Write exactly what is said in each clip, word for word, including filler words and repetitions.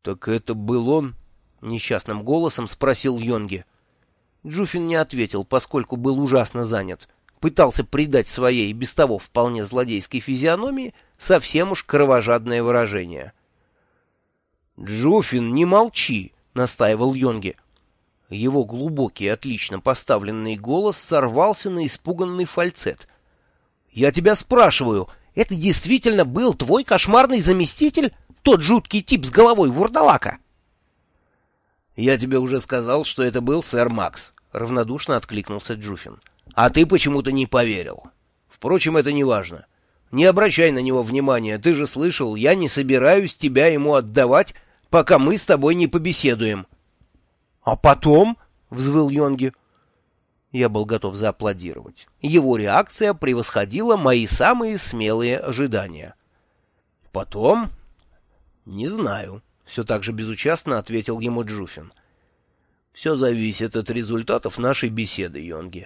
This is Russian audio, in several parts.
— Так это был он? — несчастным голосом спросил Йонги. Джуфин не ответил, поскольку был ужасно занят. Пытался придать своей, без того вполне злодейской физиономии, совсем уж кровожадное выражение. — Джуфин, не молчи! — настаивал Йонги. Его глубокий, отлично поставленный голос сорвался на испуганный фальцет. — Я тебя спрашиваю, это действительно был твой кошмарный заместитель? Тот жуткий тип с головой вурдалака? — Я тебе уже сказал, что это был сэр Макс, — равнодушно откликнулся Джуфин. — А ты почему-то не поверил. Впрочем, это не важно. Не обращай на него внимания, ты же слышал, я не собираюсь тебя ему отдавать, пока мы с тобой не побеседуем. — А потом? — взвыл Йонги. Я был готов зааплодировать. Его реакция превосходила мои самые смелые ожидания. — Потом? — Не знаю, — все так же безучастно ответил ему Джуфин. — Все зависит от результатов нашей беседы, Йонги.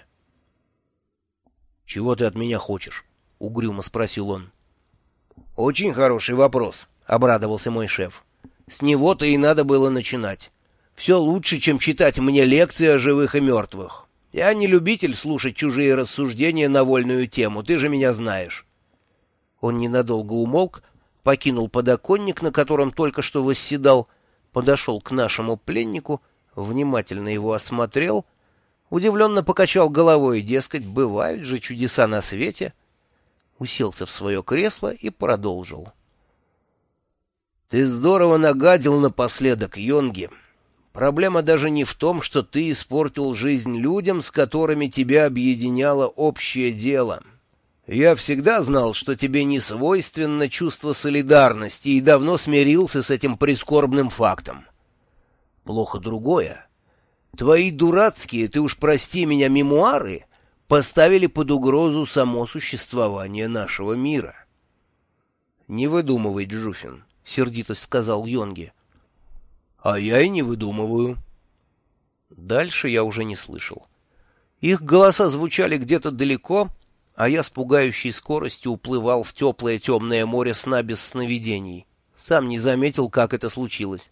— Чего ты от меня хочешь? — угрюмо спросил он. — Очень хороший вопрос, — обрадовался мой шеф. — С него-то и надо было начинать. Все лучше, чем читать мне лекции о живых и мертвых. Я не любитель слушать чужие рассуждения на вольную тему, ты же меня знаешь. Он ненадолго умолк, покинул подоконник, на котором только что восседал, подошел к нашему пленнику, внимательно его осмотрел, удивленно покачал головой, дескать, бывают же чудеса на свете, уселся в свое кресло и продолжил. — Ты здорово нагадил напоследок, Йонги. Проблема даже не в том, что ты испортил жизнь людям, с которыми тебя объединяло общее дело. Я всегда знал, что тебе не свойственно чувство солидарности, и давно смирился с этим прискорбным фактом. Плохо другое. Твои дурацкие, ты уж прости меня, мемуары поставили под угрозу само существование нашего мира. — Не выдумывай, Джуфин, — сердито сказал Йонги. — А я и не выдумываю. Дальше я уже не слышал. Их голоса звучали где-то далеко, а я с пугающей скоростью уплывал в теплое темное море сна без сновидений. Сам не заметил, как это случилось.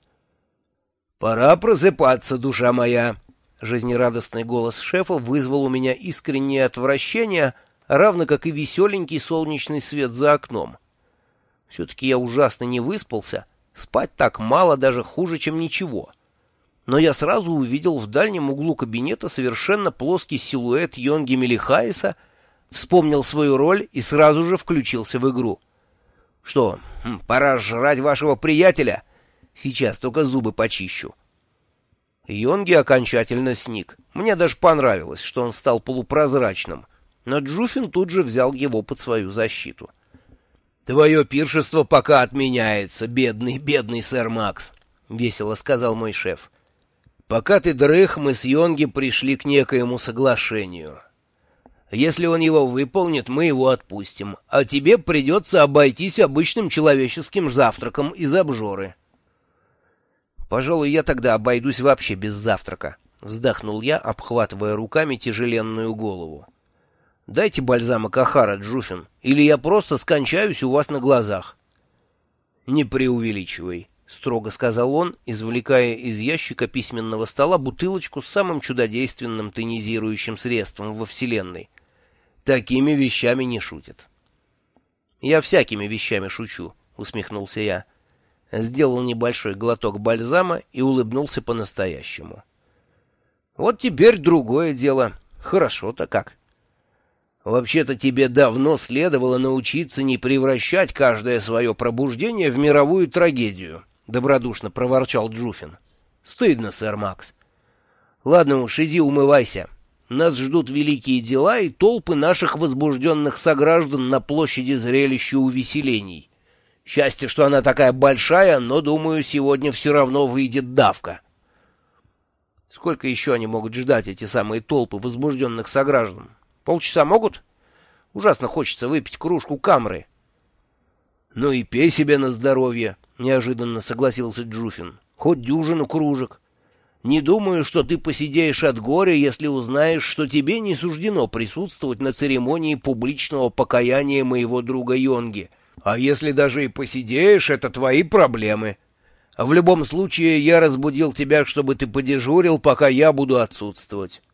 «Пора просыпаться, душа моя!» Жизнерадостный голос шефа вызвал у меня искреннее отвращение, равно как и веселенький солнечный свет за окном. Все-таки я ужасно не выспался. Спать так мало, даже хуже, чем ничего. Но я сразу увидел в дальнем углу кабинета совершенно плоский силуэт Йонги Мелихаиса, вспомнил свою роль и сразу же включился в игру. «Что, пора жрать вашего приятеля? Сейчас только зубы почищу». Йонги окончательно сник. Мне даже понравилось, что он стал полупрозрачным, но Джуфин тут же взял его под свою защиту. «Твое пиршество пока отменяется, бедный, бедный сэр Макс», — весело сказал мой шеф. «Пока ты дрых, мы с Йонги пришли к некоему соглашению. Если он его выполнит, мы его отпустим, а тебе придется обойтись обычным человеческим завтраком из обжоры». «Пожалуй, я тогда обойдусь вообще без завтрака», — вздохнул я, обхватывая руками тяжеленную голову. «Дайте бальзамок Охара, Джуфин, или я просто скончаюсь у вас на глазах». «Не преувеличивай», — строго сказал он, извлекая из ящика письменного стола бутылочку с самым чудодейственным тонизирующим средством во Вселенной. «Такими вещами не шутят». «Я всякими вещами шучу», — усмехнулся я. Сделал небольшой глоток бальзама и улыбнулся по-настоящему. «Вот теперь другое дело. Хорошо-то как». «Вообще-то тебе давно следовало научиться не превращать каждое свое пробуждение в мировую трагедию», — добродушно проворчал Джуфин. «Стыдно, сэр Макс. Ладно уж, иди умывайся. Нас ждут великие дела и толпы наших возбужденных сограждан на площади зрелища увеселений. Счастье, что она такая большая, но, думаю, сегодня все равно выйдет давка». Сколько еще они могут ждать, эти самые толпы возбужденных сограждан? Полчаса могут? Ужасно хочется выпить кружку камры. — Ну и пей себе на здоровье, — неожиданно согласился Джуфин. — Хоть дюжину кружек. Не думаю, что ты посидеешь от горя, если узнаешь, что тебе не суждено присутствовать на церемонии публичного покаяния моего друга Йонги. А если даже и посидеешь, это твои проблемы. В любом случае, я разбудил тебя, чтобы ты подежурил, пока я буду отсутствовать.